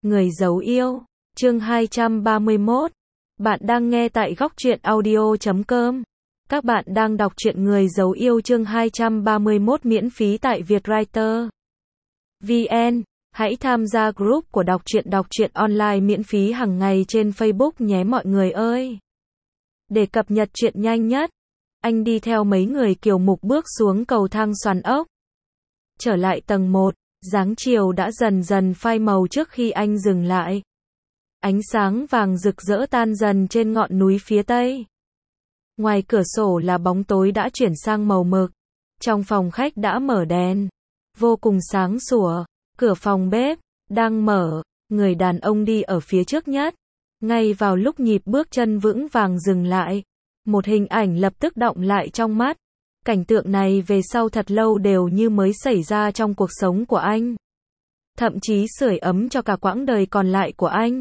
Người giấu yêu, chương 231. Bạn đang nghe tại góc truyện audio.com. Các bạn đang đọc truyện Người giấu yêu chương 231 miễn phí tại Vietwriter VN. Hãy tham gia group của đọc truyện online miễn phí hàng ngày trên Facebook nhé mọi người ơi. Để cập nhật truyện nhanh nhất, anh đi theo mấy người kiều mục bước xuống cầu thang xoắn ốc. Trở lại tầng 1, dáng chiều đã dần dần phai màu trước khi anh dừng lại. Ánh sáng vàng rực rỡ tan dần trên ngọn núi phía tây. Ngoài cửa sổ là bóng tối đã chuyển sang màu mực. Trong phòng khách đã mở đèn, vô cùng sáng sủa. Cửa phòng bếp đang mở, người đàn ông đi ở phía trước nhất. Ngay vào lúc nhịp bước chân vững vàng dừng lại, một hình ảnh lập tức đọng lại trong mắt. Cảnh tượng này về sau thật lâu đều như mới xảy ra trong cuộc sống của anh. Thậm chí sưởi ấm cho cả quãng đời còn lại của anh.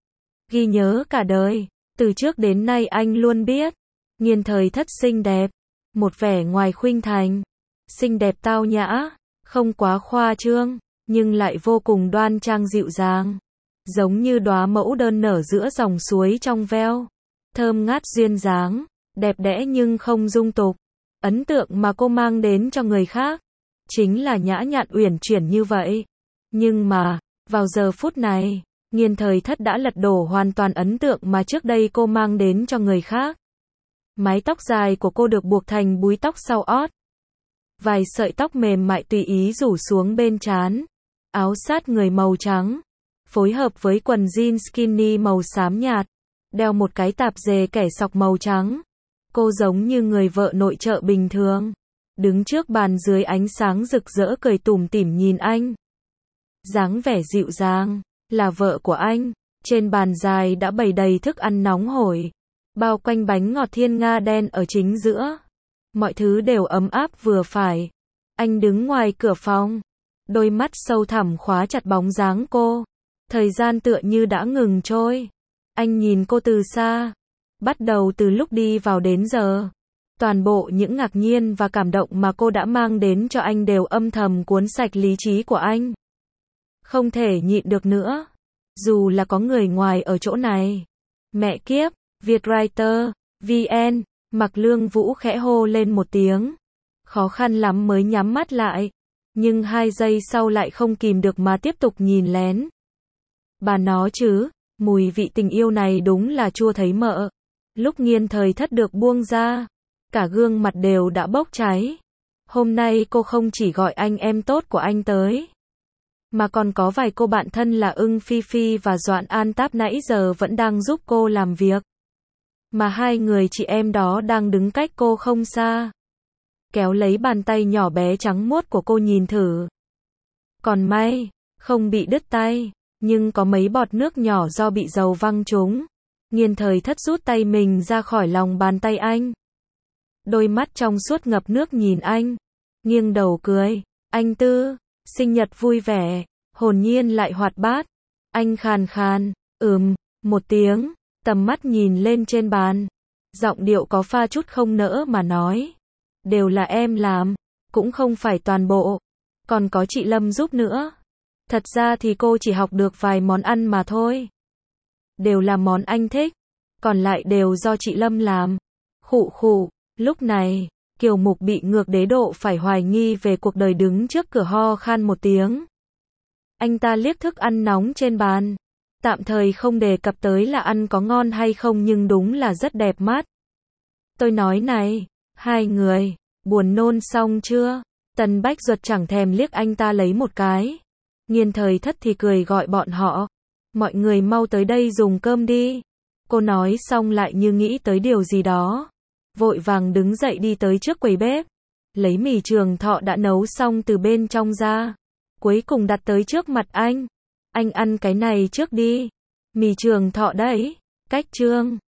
Ghi nhớ cả đời, từ trước đến nay anh luôn biết, Nghiên Thời Thất xinh đẹp, một vẻ ngoài khuynh thành, xinh đẹp tao nhã, không quá khoa trương, nhưng lại vô cùng đoan trang dịu dàng, giống như đóa mẫu đơn nở giữa dòng suối trong veo, thơm ngát duyên dáng, đẹp đẽ nhưng không dung tục. Ấn tượng mà cô mang đến cho người khác chính là nhã nhặn uyển chuyển như vậy. Nhưng mà, vào giờ phút này, Nghiên Thời Thất đã lật đổ hoàn toàn ấn tượng mà trước đây cô mang đến cho người khác. Mái tóc dài của cô được buộc thành búi tóc sau ót. Vài sợi tóc mềm mại tùy ý rủ xuống bên trán. Áo sát người màu trắng, phối hợp với quần jean skinny màu xám nhạt, đeo một cái tạp dề kẻ sọc màu trắng. Cô giống như người vợ nội trợ bình thường, đứng trước bàn dưới ánh sáng rực rỡ cười tủm tỉm nhìn anh. Dáng vẻ dịu dàng, là vợ của anh. Trên bàn dài đã bày đầy thức ăn nóng hổi, bao quanh bánh ngọt thiên nga đen ở chính giữa. Mọi thứ đều ấm áp vừa phải. Anh đứng ngoài cửa phòng, đôi mắt sâu thẳm khóa chặt bóng dáng cô. Thời gian tựa như đã ngừng trôi. Anh nhìn cô từ xa. Bắt đầu từ lúc đi vào đến giờ, toàn bộ những ngạc nhiên và cảm động mà cô đã mang đến cho anh đều âm thầm cuốn sạch lý trí của anh. Không thể nhịn được nữa. Dù là có người ngoài ở chỗ này. Mẹ kiếp, Vietwriter VN, Mạc Lương Vũ khẽ hô lên một tiếng. Khó khăn lắm mới nhắm mắt lại. Nhưng 2 giây sau lại không kìm được mà tiếp tục nhìn lén. Bà nó chứ, mùi vị tình yêu này đúng là chua thấy mợ. Lúc Nghiên Thời Thất được buông ra, cả gương mặt đều đã bốc cháy. Hôm nay cô không chỉ gọi anh em tốt của anh tới, mà còn có vài cô bạn thân là Ưng Phi Phi và Doãn An Táp nãy giờ vẫn đang giúp cô làm việc. Mà 2 người chị em đó đang đứng cách cô không xa, kéo lấy bàn tay nhỏ bé trắng muốt của cô nhìn thử. Còn may, không bị đứt tay, nhưng có mấy bọt nước nhỏ do bị dầu văng trúng. Nghiên Thời Thất rút tay mình ra khỏi lòng bàn tay anh. Đôi mắt trong suốt ngập nước nhìn anh. Nghiêng đầu cười. Anh Tư, sinh nhật vui vẻ. Hồn nhiên lại hoạt bát. Anh khàn khàn. Một tiếng. Tầm mắt nhìn lên trên bàn. Giọng điệu có pha chút không nỡ mà nói. Đều là em làm. Cũng không phải toàn bộ. Còn có chị Lâm giúp nữa. Thật ra thì cô chỉ học được vài món ăn mà thôi. Đều là món anh thích, còn lại đều do chị Lâm làm. Khụ khụ, lúc này, Kiều Mục bị ngược đế độ phải hoài nghi về cuộc đời đứng trước cửa ho khan một tiếng. Anh ta liếc thức ăn nóng trên bàn, tạm thời không đề cập tới là ăn có ngon hay không nhưng đúng là rất đẹp mắt. Tôi nói này, 2 người, buồn nôn xong chưa? Tần Bách Duật chẳng thèm liếc anh ta lấy một cái. Nghiên Thời Thất thì cười gọi bọn họ. Mọi người mau tới đây dùng cơm đi. Cô nói xong lại như nghĩ tới điều gì đó. Vội vàng đứng dậy đi tới trước quầy bếp. Lấy mì Trường Thọ đã nấu xong từ bên trong ra. Cuối cùng đặt tới trước mặt anh. Anh ăn cái này trước đi. Mì Trường Thọ đấy. Cách Trương.